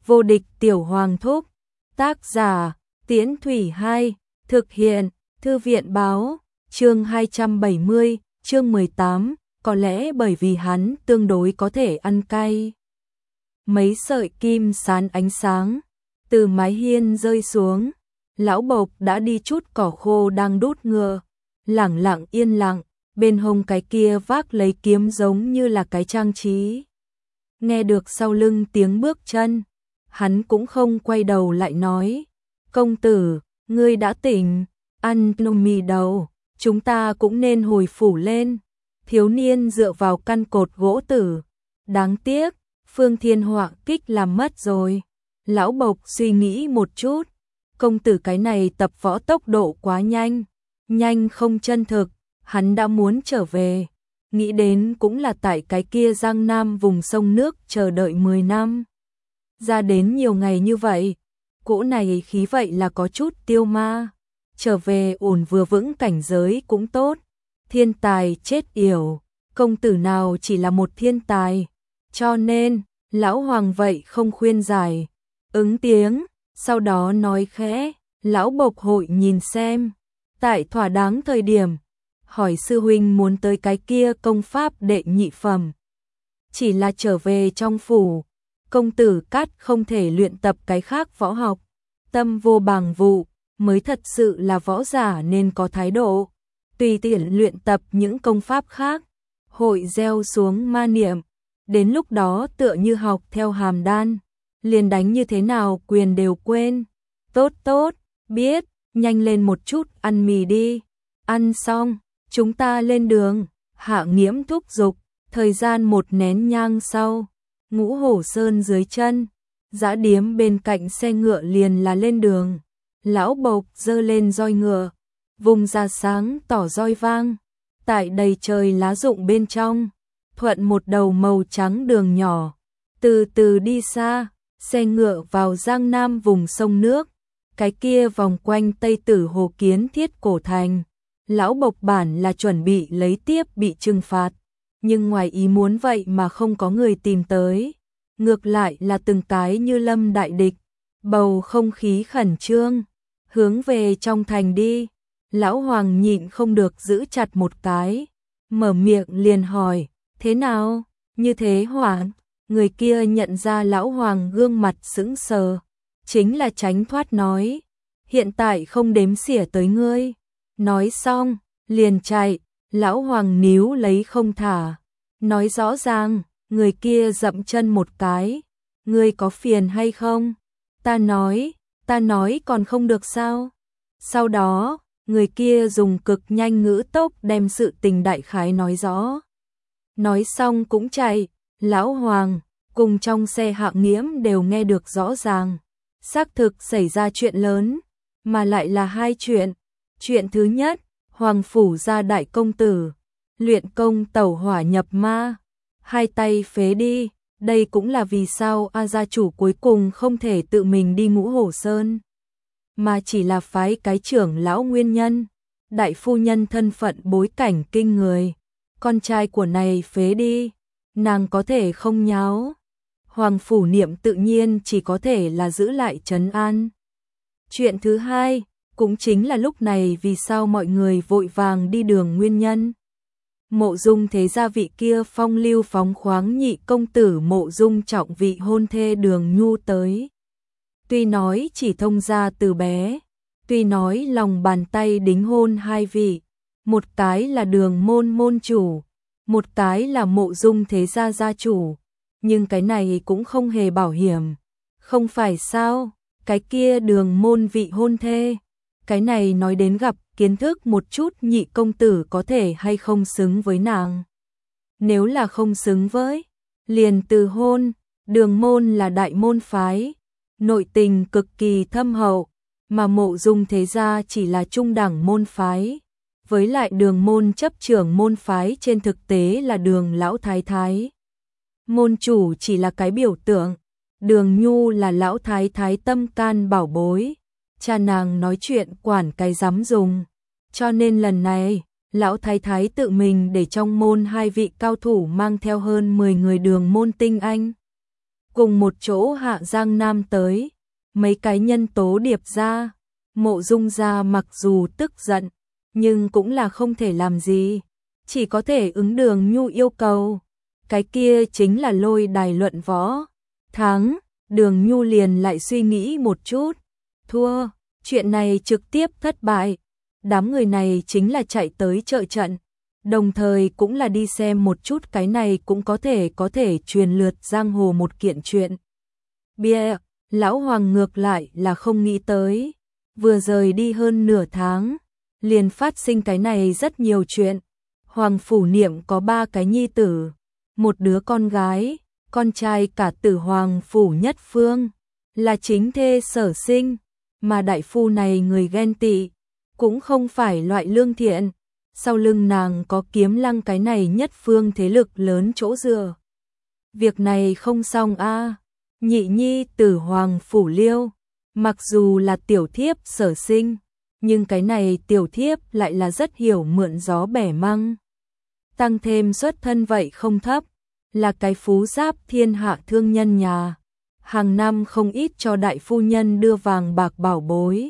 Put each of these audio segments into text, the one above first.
Vô địch tiểu hoàng thúc. Tác giả Tiễn Thủy 2. Thực hiện Thư viện báo. Chương 270, chương 18. Có lẽ bởi vì hắn tương đối có thể ăn cay. Mấy sợi kim sán ánh sáng từ mái hiên rơi xuống. Lão Bộc đã đi chút cỏ khô đang đốt ngựa, lẳng lặng yên lặng, bên hông cái kia vác lấy kiếm giống như là cái trang trí. Nghe được sau lưng tiếng bước chân, hắn cũng không quay đầu lại nói: "Công tử, ngươi đã tỉnh, ăn mì đầu, chúng ta cũng nên hồi phủ lên." Thiếu niên dựa vào căn cột gỗ tử, đáng tiếc, Phương Thiên Họa kích làm mất rồi. Lão Bộc suy nghĩ một chút, công tử cái này tập võ tốc độ quá nhanh, nhanh không chân thực, hắn đã muốn trở về, nghĩ đến cũng là tại cái kia Giang Nam vùng sông nước chờ đợi 10 năm. Ra đến nhiều ngày như vậy, cỗ này khí vậy là có chút tiêu ma, trở về ổn vừa vững cảnh giới cũng tốt. Thiên tài chết yểu, công tử nào chỉ là một thiên tài, cho nên, lão hoàng vậy không khuyên giải, ứng tiếng, sau đó nói khẽ: "Lão Bộc hội nhìn xem, tại thỏa đáng thời điểm, hỏi sư huynh muốn tới cái kia công pháp đệ nhị phẩm. Chỉ là trở về trong phủ, công tử cát không thể luyện tập cái khác võ học, tâm vô bàng vụ, mới thật sự là võ giả nên có thái độ. Tùy tiện luyện tập những công pháp khác, hội gieo xuống ma niệm, đến lúc đó tựa như học theo hàm đan, liền đánh như thế nào quyền đều quên." "Tốt tốt, biết, nhanh lên một chút ăn mì đi." "Ăn xong, chúng ta lên đường." Hạ Nghiễm thúc giục. Thời gian một nén nhang sau, Ngũ Hổ Sơn dưới chân, dã điếm bên cạnh xe ngựa liền là lên đường. Lão Bộc giơ lên roi ngựa, vùng ra sáng tỏ roi vang, tại đầy trời lá rụng bên trong, thuận một đầu màu trắng đường nhỏ, từ từ đi xa, xe ngựa vào Giang Nam vùng sông nước, cái kia vòng quanh Tây Tử Hồ Kiến Thiết cổ thành. Lão Bộc bản là chuẩn bị lấy tiếp bị trừng phạt, nhưng ngoài ý muốn vậy mà không có người tìm tới, ngược lại là từng cái như lâm đại địch, bầu không khí khẩn trương, hướng về trong thành đi. Lão Hoàng nhịn không được giữ chặt một cái, mở miệng liền hỏi: "Thế nào, như thế Hoảng?" Người kia nhận ra Lão Hoàng gương mặt sững sờ, chính là tránh thoát nói: "Hiện tại không đếm xỉa tới ngươi." Nói xong, liền chạy. Lão Hoàng níu lấy không thả, nói rõ ràng. Người kia dậm chân một cái: "Ngươi có phiền hay không? Ta nói còn không được sao?" Sau đó, người kia dùng cực nhanh ngữ tốc đem sự tình đại khái nói rõ. Nói xong cũng chạy. Lão Hoàng cùng trong xe Hạ Nghiễm đều nghe được rõ ràng, xác thực xảy ra chuyện lớn, mà lại là hai chuyện. Chuyện thứ nhất, Hoàng phủ gia đại công tử luyện công tẩu hỏa nhập ma, hai tay phế đi. Đây cũng là vì sao A gia chủ cuối cùng không thể tự mình đi Ngũ Hổ Sơn, mà chỉ là phái cái trưởng lão nguyên nhân. Đại phu nhân thân phận bối cảnh kinh người, con trai của này phế đi, nàng có thể không nháo. Hoàng phủ niệm tự nhiên chỉ có thể là giữ lại trấn an. Chuyện thứ hai, cũng chính là lúc này vì sao mọi người vội vàng đi đường nguyên nhân. Mộ Dung thế gia vị kia phong lưu phóng khoáng nhị công tử Mộ Dung trọng vị hôn thê Đường Nhu tới. Tuy nói chỉ thông gia từ bé, tuy nói lòng bàn tay đính hôn hai vị, một cái là Đường môn môn chủ, một cái là Mộ Dung thế gia gia chủ, nhưng cái này cũng không hề bảo hiểm, không phải sao? Cái kia Đường môn vị hôn thê, cái này nói đến gặp kiến thức một chút nhị công tử có thể hay không xứng với nàng. Nếu là không xứng với, liền từ hôn. Đường môn là đại môn phái, nội tình cực kỳ thâm hậu, mà Mộ Dung thế gia chỉ là trung đẳng môn phái. Với lại Đường môn chấp trưởng môn phái trên thực tế là Đường lão thái thái. Môn chủ chỉ là cái biểu tượng, Đường Nhu là lão thái thái tâm can bảo bối, cha nàng nói chuyện quản cái dám dùng. Cho nên lần này, lão thái thái tự mình để trong môn hai vị cao thủ mang theo hơn 10 người Đường môn tinh anh. cùng một chỗ hạ Giang Nam tới, mấy cái nhân tố điệp ra, Mộ Dung gia mặc dù tức giận, nhưng cũng là không thể làm gì, chỉ có thể ứng Đường Nhu yêu cầu, cái kia chính là lôi đài luận võ, thắng, Đường Nhu liền lại suy nghĩ một chút, thua, chuyện này trực tiếp thất bại, đám người này chính là chạy tới trợ trận, đồng thời cũng là đi xem một chút cái này cũng có thể truyền lượt giang hồ một kiện chuyện. Bia, lão hoàng ngược lại là không nghĩ tới, vừa rời đi hơn nửa tháng, liền phát sinh cái này rất nhiều chuyện. Hoàng phủ Niệm có 3 cái nhi tử, một đứa con gái, con trai cả tử Hoàng phủ Nhất Phương, là chính thê Sở Sinh, mà đại phu này người ghen tị, cũng không phải loại lương thiện, sau lưng nàng có Kiếm Lăng cái này Nhất Phương thế lực lớn chỗ dựa. Việc này không xong a. Nhị nhi tử Hoàng phủ Liêu, mặc dù là tiểu thiếp Sở Sinh, nhưng cái này tiểu thiếp lại là rất hiểu mượn gió bẻ măng. Tăng thêm xuất thân vậy không thấp, là cái phú giáp thiên hạ thương nhân nhà, hàng năm không ít cho đại phu nhân đưa vàng bạc bảo bối.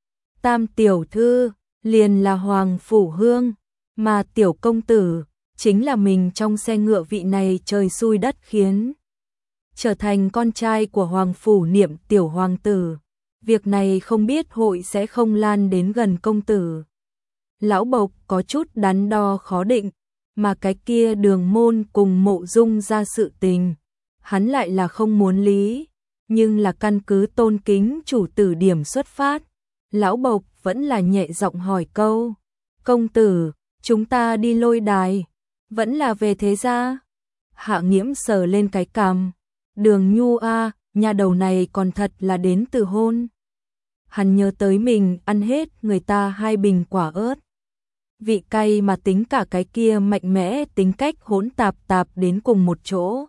Tam tiểu thư liền là Hoàng phủ Hương, mà tiểu công tử chính là mình trong xe ngựa vị này trời xui đất khiến, trở thành con trai của Hoàng phủ Niệm tiểu hoàng tử. Việc này không biết hội sẽ không lan đến gần công tử. Lão Bộc có chút đắn đo khó định, mà cái kia Đường Môn cùng Mộ Dung ra sự tình, hắn lại là không muốn lý, nhưng là căn cứ tôn kính chủ tử điểm xuất phát, Lão Bộc vẫn là nhẹ giọng hỏi câu, công tử, chúng ta đi lôi đài, vẫn là về thế gia? Hạ Nghiễm sờ lên cái cằm, Đường Nhu a, nhà đầu này còn thật là đến từ hôn. Hắn nhớ tới mình ăn hết người ta 2 bình quả ớt, vị cay mà tính cả cái kia mạnh mẽ tính cách hỗn tạp đến cùng một chỗ.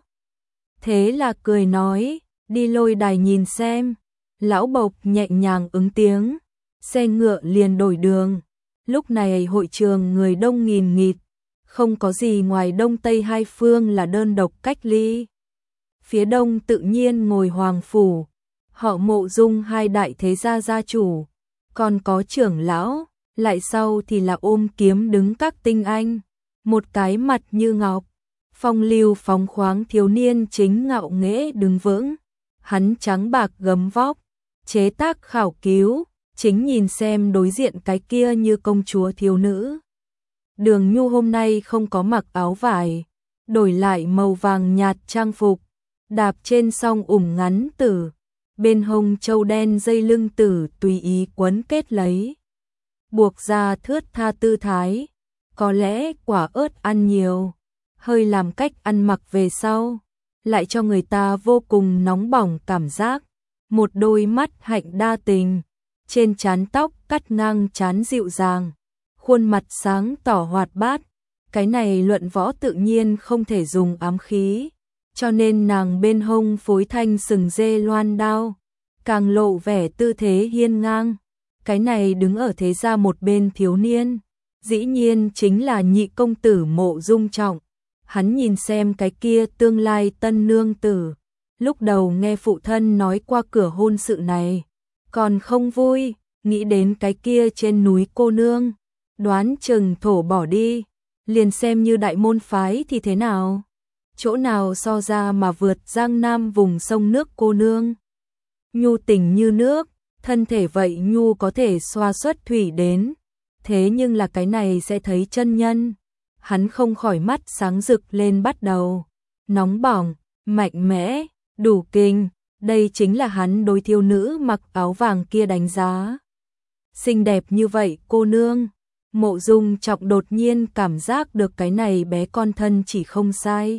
Thế là cười nói, đi lôi đài nhìn xem. Lão Bộc nhẹ nhàng ứng tiếng, xe ngựa liền đổi đường. Lúc này hội trường người đông nghìn nghịt, không có gì ngoài đông tây hai phương là đơn độc cách ly. Phía đông tự nhiên ngồi Hoàng phủ, họ Mộ Dung 2 đại thế gia gia chủ, còn có trưởng lão, lại sau thì là ôm kiếm đứng các tinh anh, một cái mặt như ngọc, phong lưu phóng khoáng thiếu niên chính ngạo nghễ đứng vững, hắn trắng bạc gấm vóc, chế tác khảo cứu, chính nhìn xem đối diện cái kia như công chúa thiếu nữ. Đường Nhu hôm nay không có mặc áo vải, đổi lại màu vàng nhạt trang phục, đạp trên song ủng ngắn tử, bên hông châu đen dây lưng tử tùy ý quấn kết lấy, buộc ra thướt tha tư thái, có lẽ quả ớt ăn nhiều, hơi làm cách ăn mặc về sau, lại cho người ta vô cùng nóng bỏng cảm giác, một đôi mắt hạnh đa tình, trên trán tóc cắt ngang trán dịu dàng, khuôn mặt sáng tỏ hoạt bát, cái này luận võ tự nhiên không thể dùng ám khí, cho nên nàng bên hông phối thanh sừng dê loan đao, càng lộ vẻ tư thế hiên ngang. Cái này đứng ở thế gia một bên thiếu niên, dĩ nhiên chính là nhị công tử Mộ Dung Trọng. Hắn nhìn xem cái kia tương lai tân nương tử, lúc đầu nghe phụ thân nói qua cửa hôn sự này, còn không vui, nghĩ đến cái kia trên núi cô nương, đoán chừng thổ bỏ đi, liền xem như đại môn phái thì thế nào? Chỗ nào so ra mà vượt Giang Nam vùng sông nước cô nương? Nhu tình như nước, thân thể vậy Nhu có thể xoa xuất thủy đến, thế nhưng là cái này sẽ thấy chân nhân. Hắn không khỏi mắt sáng rực lên bắt đầu, nóng bỏng, mạnh mẽ, đủ kinh, đây chính là hắn đối thiếu nữ mặc áo vàng kia đánh giá. Xinh đẹp như vậy cô nương, Mộ Dung Trọng đột nhiên cảm giác được cái này bé con thân chỉ không sai.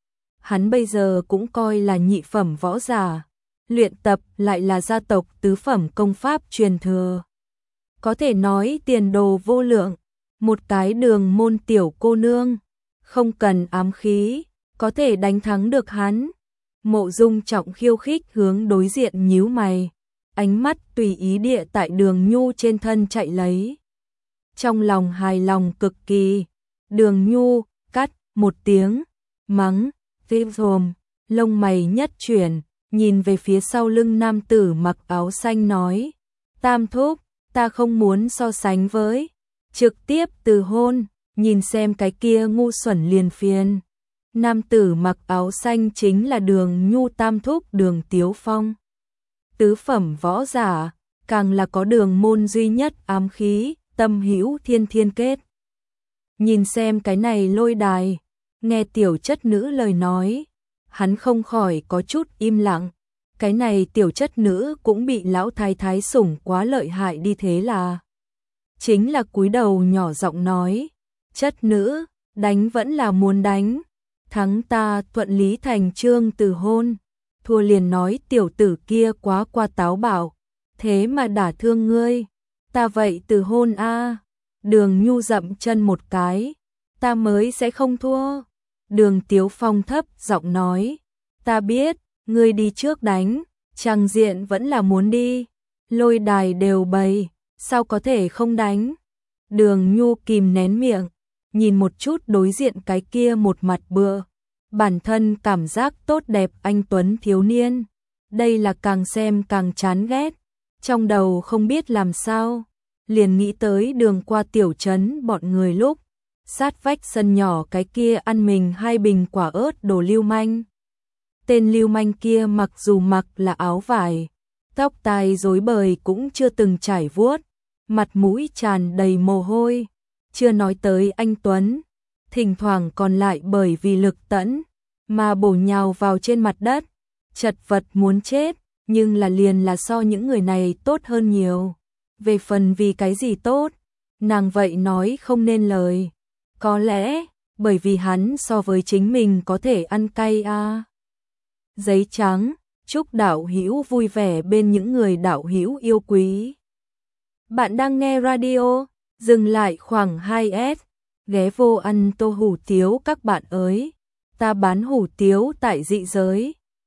Hắn bây giờ cũng coi là nhị phẩm võ giả, luyện tập lại là gia tộc tứ phẩm công pháp truyền thừa. Có thể nói tiền đồ vô lượng, một cái Đường Môn tiểu cô nương, không cần ám khí, có thể đánh thắng được hắn. Mộ Dung Trọng khiêu khích hướng đối diện nhíu mày, ánh mắt tùy ý địa tại Đường Nhu trên thân chạy lấy. Trong lòng hài lòng cực kỳ, Đường Nhu cắt một tiếng, mắng, phim rồm, lông mày nhất chuyển, nhìn về phía sau lưng nam tử mặc áo xanh nói, Tam thúc, ta không muốn so sánh với, trực tiếp từ hôn, nhìn xem cái kia ngu xuẩn liền phiền. Nam tử mặc áo xanh chính là Đường Nhu tam thúc Đường Tiếu Phong. Tứ phẩm võ giả, càng là có đường môn duy nhất ám khí, tâm hữu thiên thiên kết. Nhìn xem cái này lôi đài, nghe tiểu chất nữ lời nói, hắn không khỏi có chút im lặng. Cái này tiểu chất nữ cũng bị lão thái thái sủng quá lợi hại đi thế là. Chính là cúi đầu nhỏ giọng nói, chất nữ, đánh vẫn là muốn đánh. Thắng ta thuận lý thành chương từ hôn, thua liền nói tiểu tử kia quá qua táo bạo, thế mà đả thương ngươi, ta vậy từ hôn a. Đường Nhu dậm chân một cái, ta mới sẽ không thua. Đường Tiếu Phong thấp giọng nói, ta biết, ngươi đi trước đánh, trang diện vẫn là muốn đi, lôi đài đều bày, sao có thể không đánh. Đường Nhu kìm nén miệng, nhìn một chút đối diện cái kia một mặt bựa, bản thân cảm giác tốt đẹp anh tuấn thiếu niên, đây là càng xem càng chán ghét, trong đầu không biết làm sao, liền nghĩ tới đường qua tiểu trấn bọn người lúc sát vách sân nhỏ cái kia ăn mình 2 bình quả ớt đồ lưu manh. Tên lưu manh kia mặc dù mặc là áo vải, tóc tai rối bời cũng chưa từng trải vuốt, mặt mũi tràn đầy mồ hôi, chưa nói tới anh tuấn, thỉnh thoảng còn lại bởi vì lực tẫn mà bổ nhào vào trên mặt đất, chật vật muốn chết, nhưng là liền là so những người này tốt hơn nhiều. Về phần vì cái gì tốt, nàng vậy nói không nên lời. Có lẽ, bởi vì hắn so với chính mình có thể ăn cay a. Giấy trắng, chúc đạo hữu vui vẻ bên những người đạo hữu yêu quý. Bạn đang nghe radio, dừng lại khoảng 2S, ghé vô ăn tô hủ tiếu các bạn ơi. Ta bán hủ tiếu tại dị giới.